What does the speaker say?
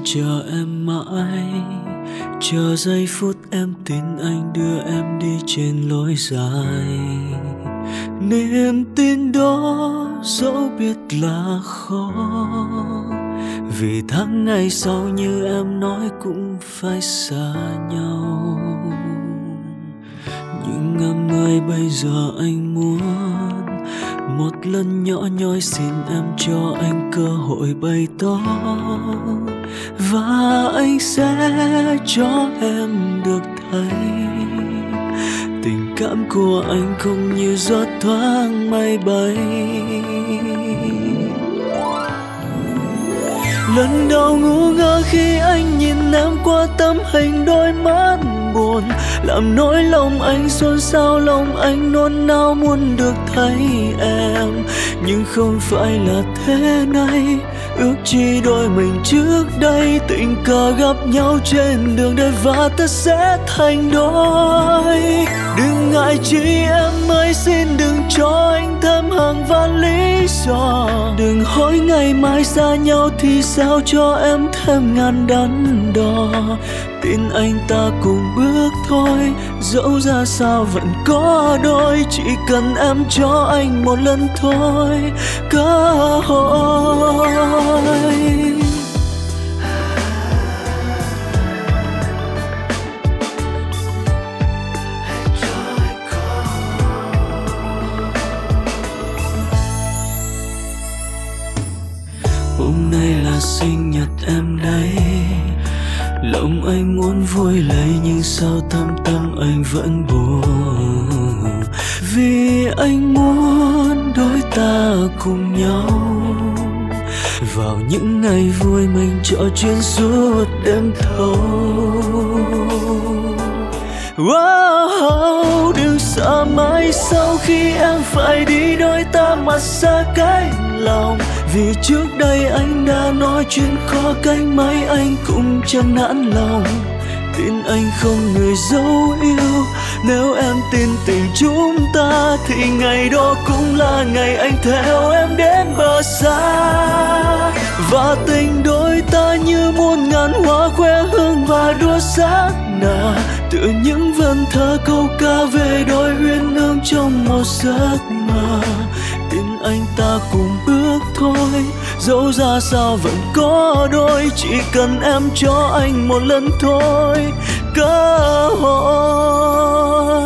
chờ em mãi, chờ giây phút em tin anh đưa em đi trên lối dài. Niềm tin đó dẫu biết là khó, vì tháng ngày sau như em nói cũng phải xa nhau. Nhưng em ơi bây giờ anh muốn một lần nhỏ nhoi xin em cho anh cơ hội bày tỏ, và anh sẽ cho em được thấy tình cảm của anh không như gió thoáng mây bay. Lần đầu ngu ngơ khi anh nhìn em qua tấm hình đôi mắt buồn, làm nỗi lòng anh xôn xao, lòng anh nôn nao muốn được thấy em. Nhưng không phải là thế này, ước chi đôi mình trước đây tình cờ gặp nhau trên đường đời và ta sẽ thành đôi. Đừng ngại chi em ơi, xin đừng cho anh thêm hàng vạn lý do. Đừng hỏi ngày mai xa nhau thì sao cho em thêm ngàn đắn đo. Tin anh ta cùng bước thôi, dẫu ra sao vẫn có đôi. Chỉ cần em cho anh một lần thôi cơ hội. Hôm nay là sinh nhật em đấy, lòng anh muốn vui lấy nhưng sao thâm tâm anh vẫn buồn. Vì anh muốn đôi ta cùng nhau vào những ngày vui mình trò chuyện suốt đêm thâu. Wow, đừng sợ mãi sau khi em phải đi đôi ta mặt xa cách lòng. Vì trước đây anh đã nói chuyện khó cánh mấy anh cũng chẳng nản lòng. Tin anh không người dấu yêu, nếu em tin tình chúng ta thì ngày đó cũng là ngày anh theo em đến bờ xa. Và tình đôi ta như muôn ngàn hoa khoe hương và đua sắc nở, tựa những vần thơ câu ca về đôi uyên ương trong một giấc mơ. Tin anh ta cùng bước thôi, dẫu ra sao vẫn có đôi. Chỉ cần em cho anh một lần thôi cơ hội.